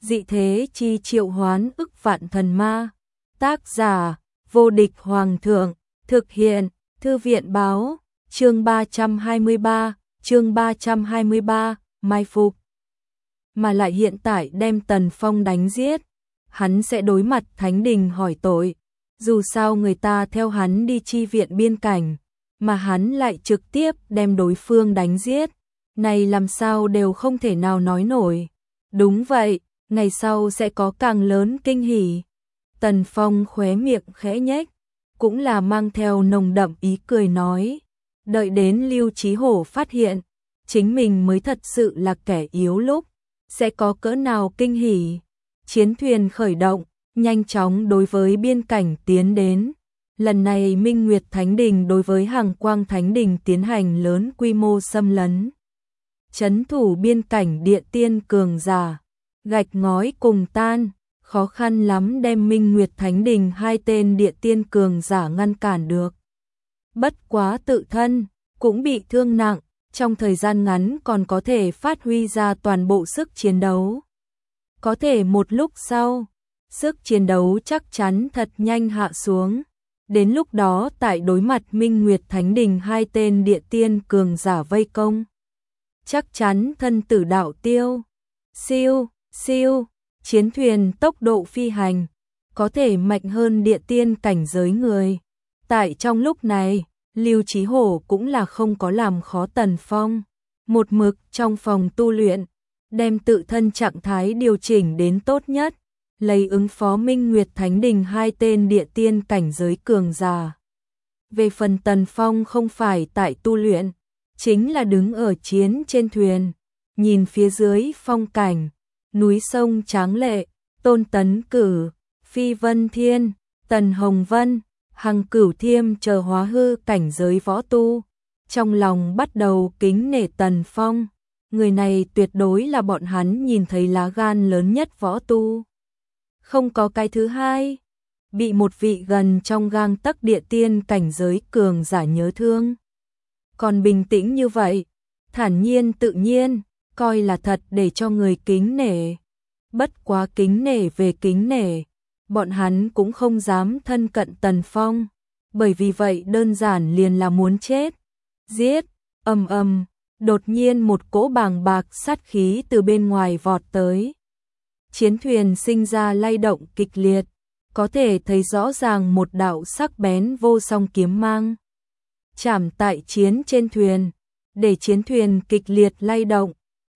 Dị thế chi triệu hoán ức vạn thần ma. Tác giả: Vô địch hoàng thượng. Thực hiện: Thư viện báo. Chương 323, mai phục. Mà lại hiện tại đem Tần Phong đánh giết, hắn sẽ đối mặt Thánh Đình hỏi tội. Dù sao người ta theo hắn đi chi viện biên cảnh, mà hắn lại trực tiếp đem đối phương đánh giết. Này làm sao đều không thể nào nói nổi. Đúng vậy, ngày sau sẽ có càng lớn kinh hỉ. Tần Phong khóe miệng khẽ nhếch, cũng là mang theo nồng đậm ý cười nói. Đợi đến Lưu Chí Hổ phát hiện, chính mình mới thật sự là kẻ yếu lúc, sẽ có cỡ nào kinh hỉ. Chiến thuyền khởi động, nhanh chóng đối với biên cảnh tiến đến. Lần này Minh Nguyệt Thánh Đình đối với Hằng Quang Thánh Đình tiến hành lớn quy mô xâm lấn. Trấn thủ biên cảnh địa tiên cường giả, gạch ngói cùng tan, khó khăn lắm đem Minh Nguyệt Thánh Đình hai tên địa tiên cường giả ngăn cản được. Bất quá tự thân cũng bị thương nặng, trong thời gian ngắn còn có thể phát huy ra toàn bộ sức chiến đấu. Có thể một lúc sau, sức chiến đấu chắc chắn thật nhanh hạ xuống. Đến lúc đó tại đối mặt Minh Nguyệt Thánh Đình hai tên địa tiên cường giả vây công, chắc chắn thân tử đạo tiêu. Siêu, siêu, chiến thuyền tốc độ phi hành, có thể mạnh hơn địa tiên cảnh giới người. Tại trong lúc này, Lưu Chí Hổ cũng là không có làm khó Tần Phong. Một mực trong phòng tu luyện, đem tự thân trạng thái điều chỉnh đến tốt nhất, lấy ứng phó Minh Nguyệt Thánh Đình hai tên địa tiên cảnh giới cường giả. Về phần Tần Phong không phải tại tu luyện, chính là đứng ở chiến trên thuyền, nhìn phía dưới phong cảnh, núi sông tráng lệ, Tôn Tấn Cử, Phi Vân Thiên, Tần Hồng Vân, Hằng Cửu Thiêm chờ hóa hư cảnh giới võ tu. Trong lòng bắt đầu kính nể Tần Phong, người này tuyệt đối là bọn hắn nhìn thấy lá gan lớn nhất võ tu. Không có cái thứ hai, bị một vị gần trong gang tấc địa tiên cảnh giới cường giả nhớ thương. Còn bình tĩnh như vậy, thản nhiên tự nhiên, coi là thật để cho người kính nể. Bất quá kính nể về kính nể, bọn hắn cũng không dám thân cận Tần Phong, bởi vì vậy đơn giản liền là muốn chết. Giết, ầm ầm, đột nhiên một cỗ bàng bạc sát khí từ bên ngoài vọt tới. Chiến thuyền sinh ra lay động kịch liệt, có thể thấy rõ ràng một đạo sắc bén vô song kiếm mang chạm tại chiến trên thuyền, để chiến thuyền kịch liệt lay động.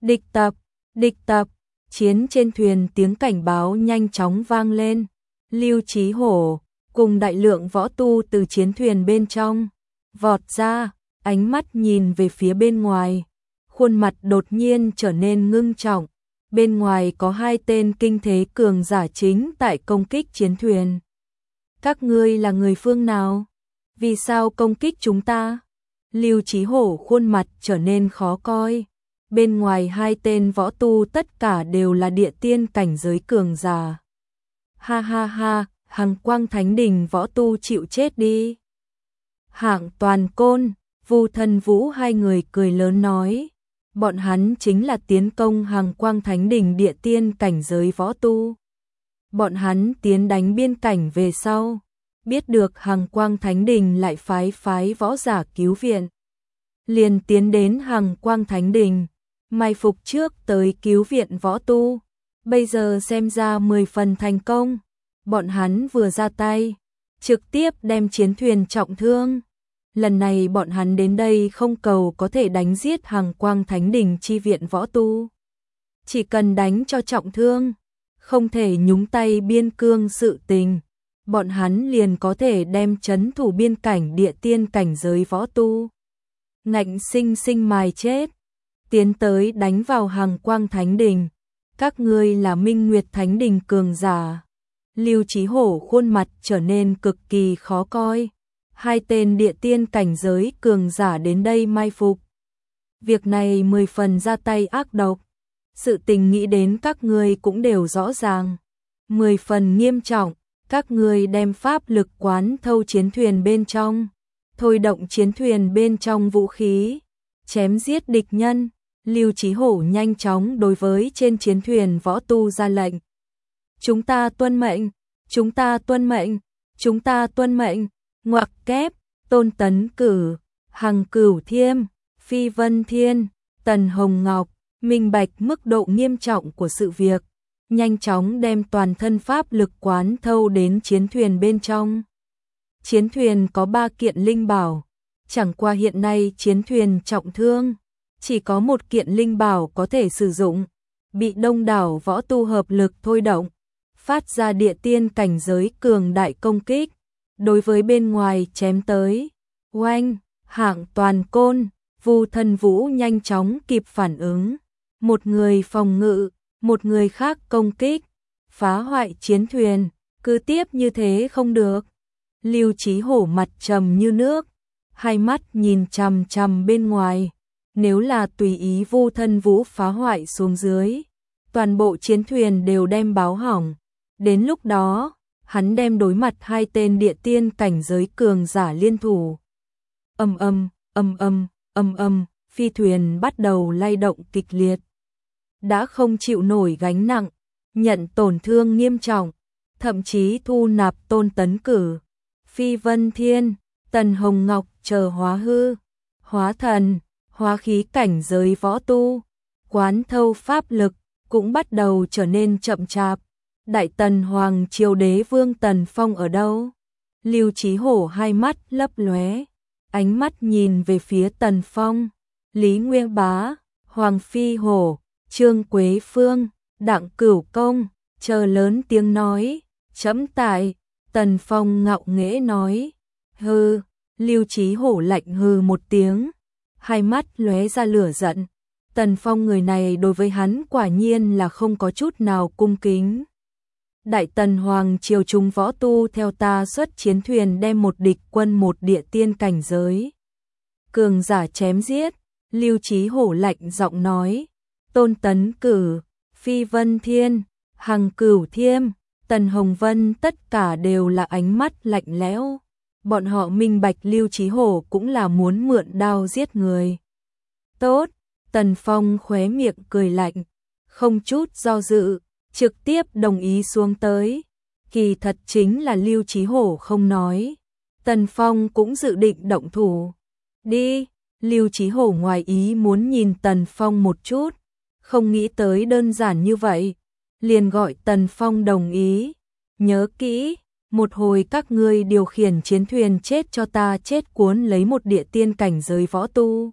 Địch tập, chiến trên thuyền tiếng cảnh báo nhanh chóng vang lên. Lưu Chí Hổ cùng đại lượng võ tu từ chiến thuyền bên trong vọt ra, ánh mắt nhìn về phía bên ngoài, khuôn mặt đột nhiên trở nên ngưng trọng. Bên ngoài có hai tên kinh thế cường giả chính tại công kích chiến thuyền. Các ngươi là người phương nào? Vì sao công kích chúng ta? Lưu Chí Hổ khuôn mặt trở nên khó coi. Bên ngoài hai tên võ tu tất cả đều là địa tiên cảnh giới cường giả. Ha ha ha, Hằng Quang Thánh Đình võ tu chịu chết đi. Hạng Toàn Côn, Vu Thần Vũ hai người cười lớn nói. Bọn hắn chính là tiến công Hằng Quang Thánh Đình địa tiên cảnh giới võ tu. Bọn hắn tiến đánh biên cảnh về sau, biết được Hằng Quang Thánh Đình lại phái võ giả cứu viện, liền tiến đến Hằng Quang Thánh Đình, mai phục trước tới cứu viện võ tu. Bây giờ xem ra 10 phần thành công. Bọn hắn vừa ra tay, trực tiếp đem chiến thuyền trọng thương. Lần này bọn hắn đến đây không cầu có thể đánh giết Hằng Quang Thánh Đình chi viện võ tu, chỉ cần đánh cho trọng thương, không thể nhúng tay biên cương sự tình, bọn hắn liền có thể đem trấn thủ biên cảnh địa tiên cảnh giới võ tu ngạnh sinh sinh mài chết, tiến tới đánh vào Hằng Quang Thánh Đình. Các ngươi là Minh Nguyệt Thánh Đình cường giả. Lưu Chí Hổ khuôn mặt trở nên cực kỳ khó coi. Hai tên địa tiên cảnh giới cường giả đến đây mai phục. Việc này 10 phần ra tay ác độc. Sự tình nghĩ đến các ngươi cũng đều rõ ràng. 10 phần nghiêm trọng, các ngươi đem pháp lực quán thâu chiến thuyền bên trong, thôi động chiến thuyền bên trong vũ khí, chém giết địch nhân. Lưu Chí Hổ nhanh chóng đối với trên chiến thuyền võ tu ra lệnh. Chúng ta tuân mệnh, chúng ta tuân mệnh, chúng ta tuân mệnh, ngoặc kép, Tôn Tấn Cử, Hằng Cửu Thiêm, Phi Vân Thiên, Tần Hồng Ngọc, minh bạch mức độ nghiêm trọng của sự việc, nhanh chóng đem toàn thân pháp lực quán thâu đến chiến thuyền bên trong. Chiến thuyền có 3 kiện linh bảo, chẳng qua hiện nay chiến thuyền trọng thương, chỉ có 1 kiện linh bảo có thể sử dụng, bị đông đảo võ tu hợp lực thôi động, phát ra địa tiên cảnh giới cường đại công kích, đối với bên ngoài chém tới. Oanh, Hạng Toàn Côn, Vu Thân Vũ nhanh chóng kịp phản ứng, một người phòng ngự, một người khác công kích, phá hoại chiến thuyền, cứ tiếp như thế không được. Lưu Chí Hổ mặt trầm như nước, hai mắt nhìn chằm chằm bên ngoài, nếu là tùy ý Vu Thân Vũ phá hoại xuống dưới, toàn bộ chiến thuyền đều đem báo hỏng, đến lúc đó, hắn đem đối mặt 2 tên địa tiên cảnh giới cường giả liên thủ. Âm âm, âm âm, âm âm, phi thuyền bắt đầu lay động kịch liệt. Đã không chịu nổi gánh nặng, nhận tổn thương nghiêm trọng, thậm chí thu nạp Tôn Tấn Cử, Phi Vân Thiên, Tần Hồng Ngọc chờ hóa hư, hóa thần, hóa khí cảnh giới võ tu, quán thâu pháp lực, cũng bắt đầu trở nên chậm chạp. Đại Tần Hoàng Triều Đế Vương Tần Phong ở đâu? Lưu Chí Hổ hai mắt lấp lóe, ánh mắt nhìn về phía Tần Phong, Lý Nguyên Bá, Hoàng Phi Hổ, Trương Quế Phương, Đặng Cửu Công, chờ lớn tiếng nói, chấm tại. Tần Phong ngạo nghễ nói, hừ. Lưu Chí Hổ lạnh hừ một tiếng, hai mắt lóe ra lửa giận. Tần Phong người này đối với hắn quả nhiên là không có chút nào cung kính. Đại Tần Hoàng Triều chúng võ tu theo ta xuất chiến thuyền đem một địch quân một địa tiên cảnh giới cường giả chém giết. Lưu Chí Hổ lạnh giọng nói, Tôn Tấn Cử, Phi Vân Thiên, Hằng Cửu Thiêm, Tần Hồng Vân tất cả đều là ánh mắt lạnh lẽo. Bọn họ minh bạch Lưu Chí Hổ cũng là muốn mượn đao giết người. Tốt, Tần Phong khóe miệng cười lạnh, không chút do dự, trực tiếp đồng ý xuống tới. Kỳ thật chính là Lưu Chí Hổ không nói. Tần Phong cũng dự định động thủ. Đi, Lưu Chí Hổ ngoài ý muốn nhìn Tần Phong một chút, không nghĩ tới đơn giản như vậy, liền gọi Tần Phong đồng ý. Nhớ kỹ, một hồi các ngươi điều khiển chiến thuyền chết cho ta chết cuốn lấy một địa tiên cảnh giới võ tu.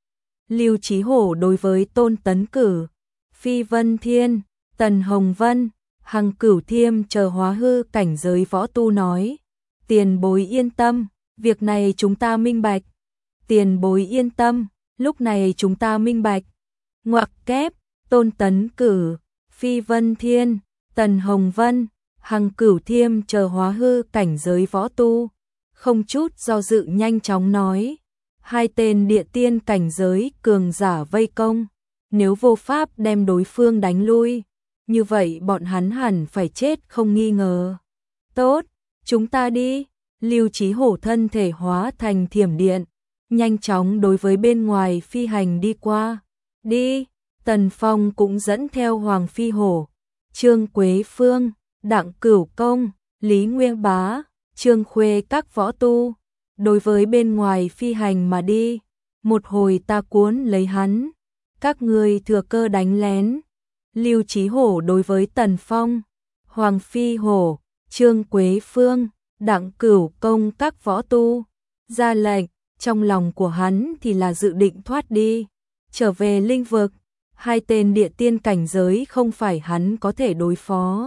Lưu Chí Hổ đối với Tôn Tấn Cử, Phi Vân Thiên, Tần Hồng Vân, Hằng Cửu Thiêm chờ hóa hư cảnh giới võ tu nói, tiền bối yên tâm, việc này chúng ta minh bạch. Tiền bối yên tâm, lúc này chúng ta minh bạch. Ngoặc kép, Tôn Tấn Cử, Phi Vân Thiên, Tần Hồng Vân, Hằng Cửu Thiêm chờ hóa hư cảnh giới võ tu, không chút do dự nhanh chóng nói, 2 tên địa tiên cảnh giới cường giả vây công, nếu vô pháp đem đối phương đánh lui, như vậy bọn hắn hẳn phải chết không nghi ngờ. Tốt, chúng ta đi. Lưu Chí Hổ thân thể hóa thành thiểm điện, nhanh chóng đối với bên ngoài phi hành đi qua. Đi, Tần Phong cũng dẫn theo Hoàng Phi Hổ, Trương Quế Phương, Đặng Cửu Công, Lý Nguyên Bá, Trương Khuê các võ tu, đối với bên ngoài phi hành mà đi. Một hồi ta cuốn lấy hắn, các ngươi thừa cơ đánh lén. Lưu Chí Hổ đối với Tần Phong, Hoàng Phi Hổ, Trương Quế Phương, Đặng Cửu Công các võ tu ra lệnh, trong lòng của hắn thì là dự định thoát đi, trở về linh vực. 2 tên địa tiên cảnh giới không phải hắn có thể đối phó.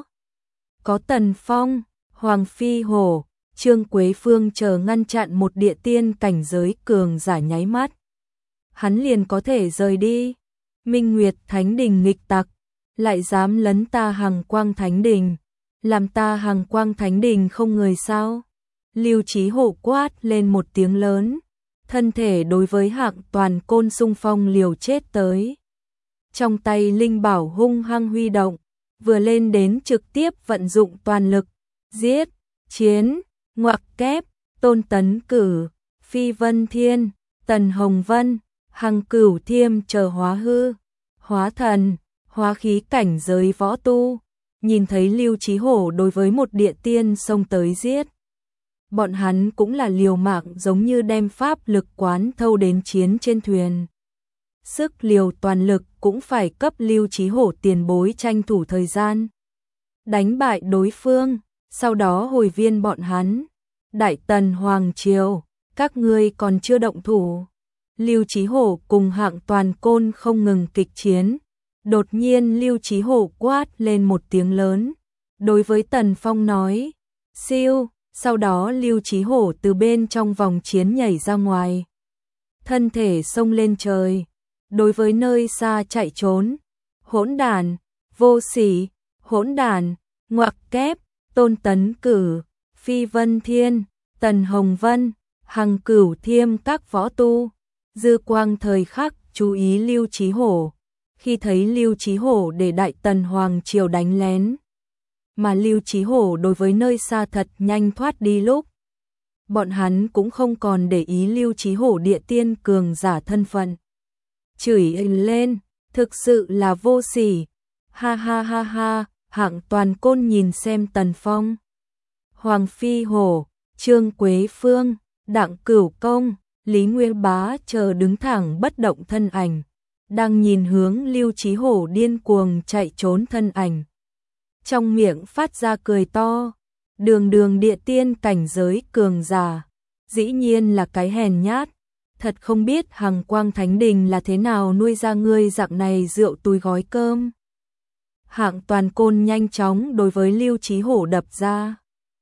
Có Tần Phong, Hoàng Phi Hổ, Trương Quế Phương chờ ngăn chặn một địa tiên cảnh giới cường giả nháy mắt, hắn liền có thể rời đi. Minh Nguyệt Thánh Đình nghịch tặc, lại dám lấn ta Hằng Quang Thánh Đình, làm ta Hằng Quang Thánh Đình không người sao? Lưu Chí Hổ quát lên một tiếng lớn, thân thể đối với Hạng Toàn Côn xung phong liều chết tới. Trong tay linh bảo hung hăng huy động, vừa lên đến trực tiếp vận dụng toàn lực, giết, chiến, ngoặc kép, Tôn Tấn Cử, Phi Vân Thiên, Tần Hồng Vân, Hằng Cửu Thiêm chờ hóa hư, hóa thần, hóa khí cảnh giới võ tu, nhìn thấy Lưu Chí Hổ đối với một địa tiên xông tới giết. Bọn hắn cũng là liều mạng giống như đem pháp lực quán thâu đến chiến trên thuyền. Sức liều toàn lực cũng phải cấp Lưu Chí Hổ tiền bối tranh thủ thời gian. Đánh bại đối phương, sau đó hồi viên bọn hắn. Đại Tần Hoàng Triều, các ngươi còn chưa động thủ. Lưu Chí Hổ cùng Hạng Toàn Côn không ngừng kịch chiến. Đột nhiên Lưu Chí Hổ quát lên một tiếng lớn. Đối với Tần Phong nói, siêu, sau đó Lưu Chí Hổ từ bên trong vòng chiến nhảy ra ngoài. Thân thể xông lên trời, đối với nơi xa chạy trốn. Hỗn đản, vô sỉ, hỗn đản, ngoặc kép, Tôn Tấn Cử, Phi Vân Thiên, Tần Hồng Vân, Hằng Cửu Thiêm các võ tu. Dư quang thời khắc chú ý Lưu Chí Hổ. Khi thấy Lưu Chí Hổ để Đại Tần Hoàng Triều đánh lén, mà Lưu Chí Hổ đối với nơi xa thật nhanh thoát đi lúc, bọn hắn cũng không còn để ý Lưu Chí Hổ địa tiên cường giả thân phận. Chửi lên, thực sự là vô sỉ. Ha ha ha ha, Hạng Toàn Côn nhìn xem Tần Phong, Hoàng Phi Hổ, Trương Quế Phương, Đặng Cửu Công, Lý Nguyên Bá chờ đứng thẳng bất động thân ảnh, đang nhìn hướng Lưu Chí Hổ điên cuồng chạy trốn thân ảnh. Trong miệng phát ra cười to, đường địa tiên cảnh giới cường giả, dĩ nhiên là cái hèn nhát, thật không biết Hằng Quang Thánh Đình là thế nào nuôi ra ngươi dạng này rượu túi gói cơm. Hạng Toàn Côn nhanh chóng đối với Lưu Chí Hổ đập ra.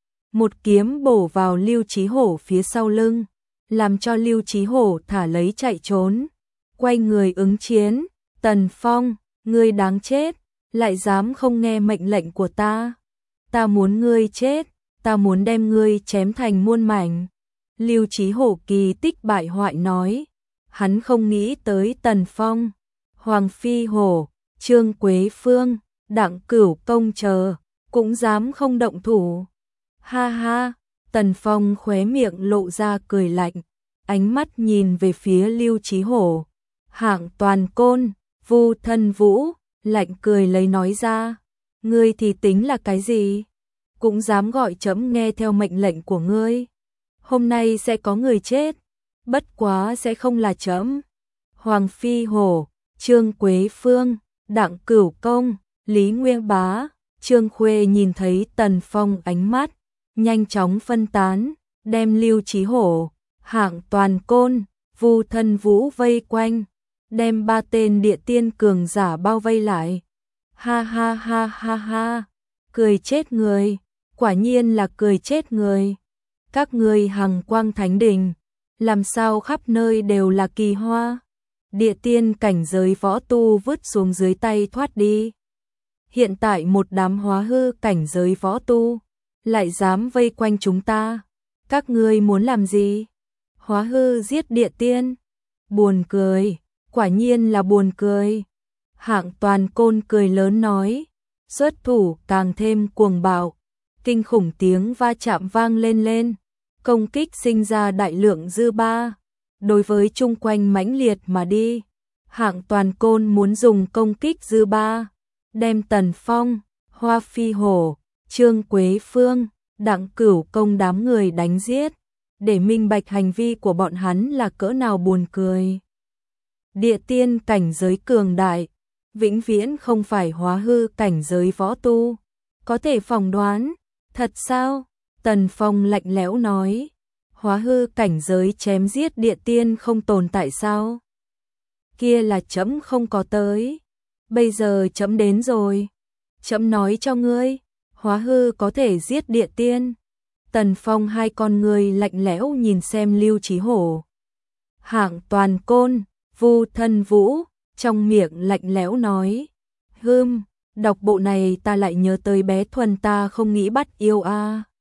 Một kiếm bổ vào Lưu Chí Hổ phía sau lưng, làm cho Lưu Chí Hổ thả lấy chạy trốn. Quay người ứng chiến, Tần Phong, ngươi đáng chết, lại dám không nghe mệnh lệnh của ta. Ta muốn ngươi chết, ta muốn đem ngươi chém thành muôn mảnh. Lưu Chí Hổ kỳ tích bại hoại nói, hắn không nghĩ tới Tần Phong, Hoàng Phi Hổ, Trương Quế Phương, Đặng Cửu Công chờ, cũng dám không động thủ. Ha ha, Tần Phong khóe miệng lộ ra cười lạnh, ánh mắt nhìn về phía Lưu Chí Hổ. Hạng Toàn Côn, Vu Thân Vũ, lạnh cười lấy nói ra, ngươi thì tính là cái gì? Cũng dám gọi trẫm nghe theo mệnh lệnh của ngươi. Hôm nay sẽ có người chết, bất quá sẽ không là trẫm. Hoàng Phi Hổ, Trương Quế Phương, Đặng Cửu Công, Lý Nguyên Bá, Trương Khuê nhìn thấy Tần Phong ánh mắt, nhanh chóng phân tán, đem Lưu Chí Hổ, Hạng Toàn Côn, Vu Thân Vũ vây quanh, đem 3 tên địa tiên cường giả bao vây lại. Ha ha ha ha ha, cười chết người, quả nhiên là cười chết người. Các ngươi Hằng Quang Thánh Đình, làm sao khắp nơi đều là kỳ hoa? Địa tiên cảnh giới võ tu vứt xuống dưới tay thoát đi. Hiện tại một đám hóa hư cảnh giới võ tu, lại dám vây quanh chúng ta. Các ngươi muốn làm gì? Hóa hư giết địa tiên? Buồn cười, quả nhiên là buồn cười. Hạng Toàn Côn cười lớn nói, xuất thủ càng thêm cuồng bạo. Kinh khủng tiếng va chạm vang lên, công kích sinh ra đại lượng dư ba, đối với chung quanh mãnh liệt mà đi. Hạng Toàn Côn muốn dùng công kích dư ba, đem Tần Phong, Hoa Phi Hổ, Trương Quế Phương, Đặng Cửu Công đám người đánh giết, để minh bạch hành vi của bọn hắn là cỡ nào buồn cười. Địa tiên cảnh giới cường đại, vĩnh viễn không phải hóa hư cảnh giới võ tu. Có thể phỏng đoán, thật sao? Tần Phong lạnh lẽo nói, hóa hư cảnh giới chém giết địa tiên không tồn tại sao? Kia là trẫm không có tới, bây giờ trẫm đến rồi. Trẫm nói cho ngươi, hóa hư có thể giết địa tiên. Tần Phong hai con người lạnh lẽo nhìn xem Lưu Chí Hổ. Hạng Toàn Côn, Vu Thân Vũ, trong miệng lạnh lẽo nói, đọc bộ này ta lại nhớ tới bé Thuần ta không nghĩ bắt yêu a.